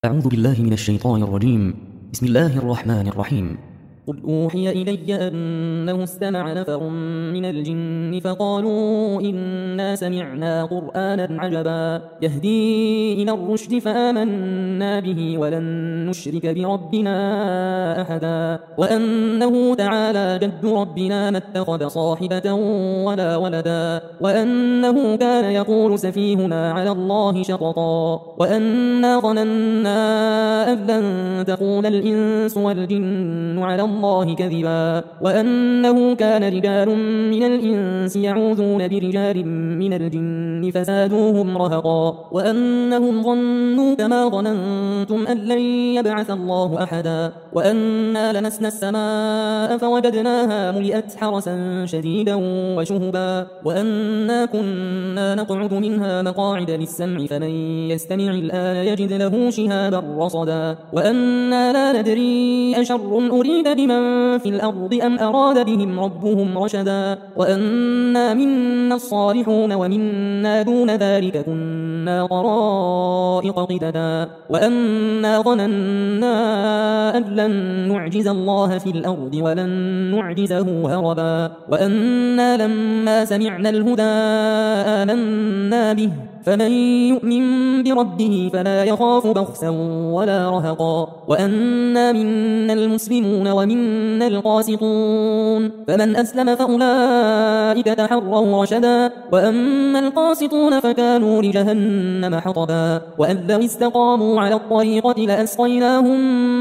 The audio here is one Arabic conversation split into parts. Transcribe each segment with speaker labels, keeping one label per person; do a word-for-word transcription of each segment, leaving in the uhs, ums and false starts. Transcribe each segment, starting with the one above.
Speaker 1: أعوذ بالله من الشيطان الرجيم. بسم الله الرحمن الرحيم.
Speaker 2: قل أوحي إلي أنه استمع نفر من الجن فقالوا إنا سمعنا قرآنا عجبا يهدي إلى الرشد فآمنا به ولن نشرك بربنا أحدا وأنه تعالى جد ربنا ما اتخذ صاحبة ولا ولدا وأنه كان يقول سفيهنا على الله شططا وأنا ظننا أن لن تقول الإنس والجن على الله الله كذبا وأنه كان رجال من الإنس يعوذون برجال من الجن فزادوهم رهقا وأنهم ظنوا كما ظننتم أن لن يبعث الله أحدا وأنا لمسنا السماء فوجدناها ملئت حرسا شديدا وشهبا وأنا كنا نقعد منها مقاعد للسمع فمن يستمع الآن يجد له شهابا رصدا وأنا لا ندري أشر أريد بمن في الأرض أم أراد بهم ربهم رشدا وأنا منا الصالحون ومنا دون ذلك كنا طرائق قددا وأنا ظننا أن لن نعجز الله في الأرض ولن نعجزه هربا وأنا لما سمعنا الهدى آمنا به فمن يؤمن بربه فلا يخاف بخسا ولا رهقا وأنا منا المسلمون ومنا القاسطون فمن أسلم فأولئك تحروا رشدا وأما القاسطون فكانوا لجهنم حطبا وأن لو استقاموا على الطريقة لأسقيناهم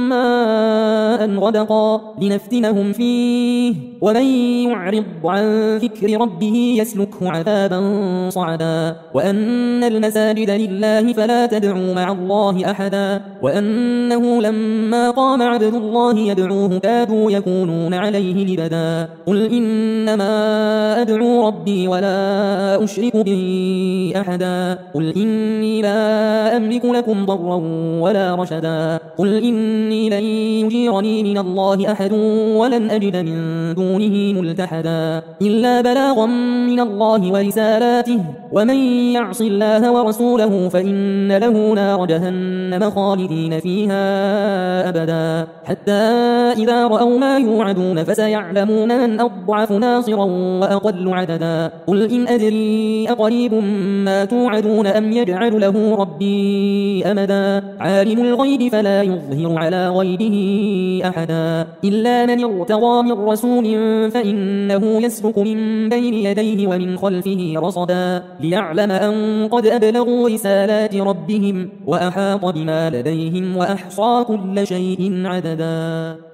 Speaker 2: ماء غدقا لنفتنهم فيه ومن يعرض عن ذكر ربه يسلكه عذابا صعدا وأن أن المساجد لله فلا تدعوا مع الله أحدا وأنه لما قام عبد الله يدعوه كادوا يكونون عليه لبدا قل إنما أدعو ربي ولا أشرك به أحدا قل إني لا أملك لكم ضرا ولا رشدا قل إني لن يجيرني من الله أحد ولن أجد من دونه ملتحدا إلا بلاغا من الله ورسالاته ومن يعص الله ورسوله فإن له نار جهنم خالدين فيها أبدا حتى إذا رأوا ما يوعدون فسيعلمون من أضعف ناصرا وأقل عددا قل إن أدري أقريب ما توعدون أم يجعل له ربي أمدا عالم الغيب فلا يظهر على غيبه أحدا إلا من ارتضى من رسول فإنه يسلك من بين يديه ومن خلفه رصدا ليعلم أن قد أبلغوا رسالات ربهم وأحاط بما لديهم وأحصى كل شيء عددا.